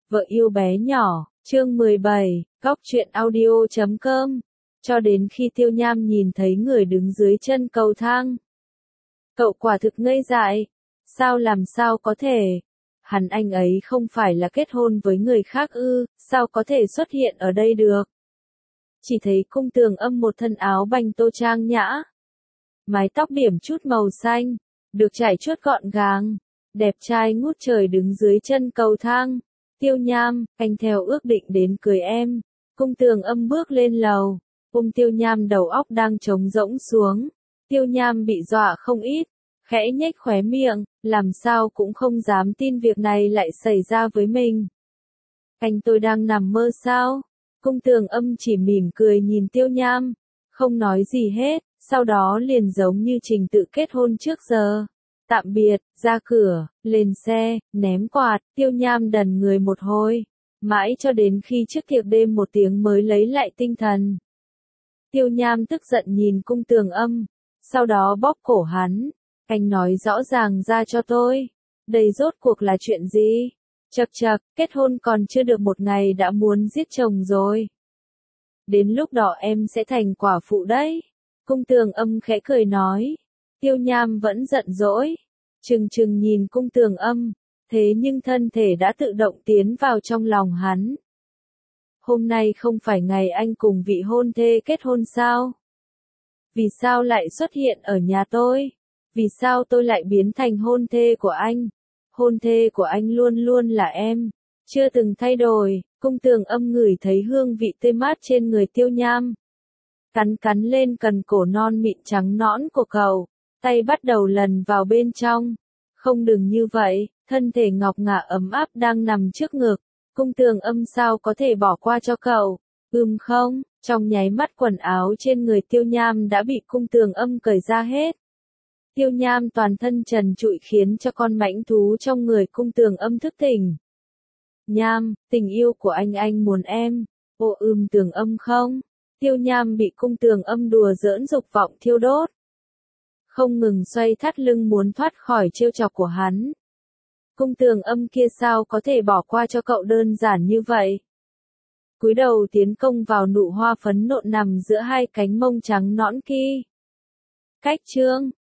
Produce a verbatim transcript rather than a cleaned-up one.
Vợ yêu bé nhỏ, chương mười bảy, Góc truyện audio chấm com. Cho đến khi Tiêu Nham nhìn thấy người đứng dưới chân cầu thang. Cậu quả thực ngây dại. Sao làm sao có thể? Hắn anh ấy không phải là kết hôn với người khác ư, sao có thể xuất hiện ở đây được? Chỉ thấy Cung Tường Âm một thân áo banh tô trang nhã. Mái tóc điểm chút màu xanh, được chải chuốt gọn gàng. Đẹp trai ngút trời đứng dưới chân cầu thang. Tiêu Nham, anh theo ước định đến cưới em. Cung Tường Âm bước lên lầu. Ôm Tiêu Nham đầu óc đang trống rỗng xuống. Tiêu Nham bị dọa không ít. Khẽ nhếch khóe miệng, làm sao cũng không dám tin việc này lại xảy ra với mình. Anh tôi đang nằm mơ sao? Cung Tường Âm chỉ mỉm cười nhìn Tiêu Nham. Không nói gì hết, sau đó liền giống như trình tự kết hôn trước giờ. Tạm biệt, ra cửa, lên xe, ném quạt, Tiêu Nham đần người một hồi. Mãi cho đến khi trước tiệc đêm một tiếng mới lấy lại tinh thần. Tiêu Nham tức giận nhìn Cung Tường Âm. Sau đó bóp cổ hắn. Anh nói rõ ràng ra cho tôi. Đây rốt cuộc là chuyện gì? Chậc chậc, kết hôn còn chưa được một ngày đã muốn giết chồng rồi. Đến lúc đó em sẽ thành quả phụ đấy. Cung Tường Âm khẽ cười nói. Tiêu Nham vẫn giận dỗi. Trừng trừng nhìn Cung Tường Âm. Thế nhưng thân thể đã tự động tiến vào trong lòng hắn. Hôm nay không phải ngày anh cùng vị hôn thê kết hôn sao? Vì sao lại xuất hiện ở nhà tôi? Vì sao tôi lại biến thành hôn thê của anh? Hôn thê của anh luôn luôn là em. Chưa từng thay đổi. Cung Tường Âm ngửi thấy hương vị tươi mát trên người Tiêu Nham. Cắn cắn lên cần cổ non mịn trắng nõn của cậu. Tay bắt đầu lần vào bên trong. Không đừng như vậy, thân thể ngọc ngà ấm áp đang nằm trước ngực. Cung Tường Âm sao có thể bỏ qua cho cậu? Ừm không, trong nháy mắt quần áo trên người Tiêu Nham đã bị Cung Tường Âm cởi ra hết. Tiêu Nham toàn thân trần trụi khiến cho con mãnh thú trong người Cung Tường Âm thức tỉnh. Nham, tình yêu của anh anh muốn em. Ô ưm Tường Âm không? Tiêu Nham bị Cung Tường Âm đùa giỡn dục vọng thiêu đốt. Không ngừng xoay thắt lưng muốn thoát khỏi trêu chọc của hắn. Cung Tường Âm kia sao có thể bỏ qua cho cậu đơn giản như vậy? Cúi đầu tiến công vào nụ hoa phấn nộn nằm giữa hai cánh mông trắng nõn kia. Cách chương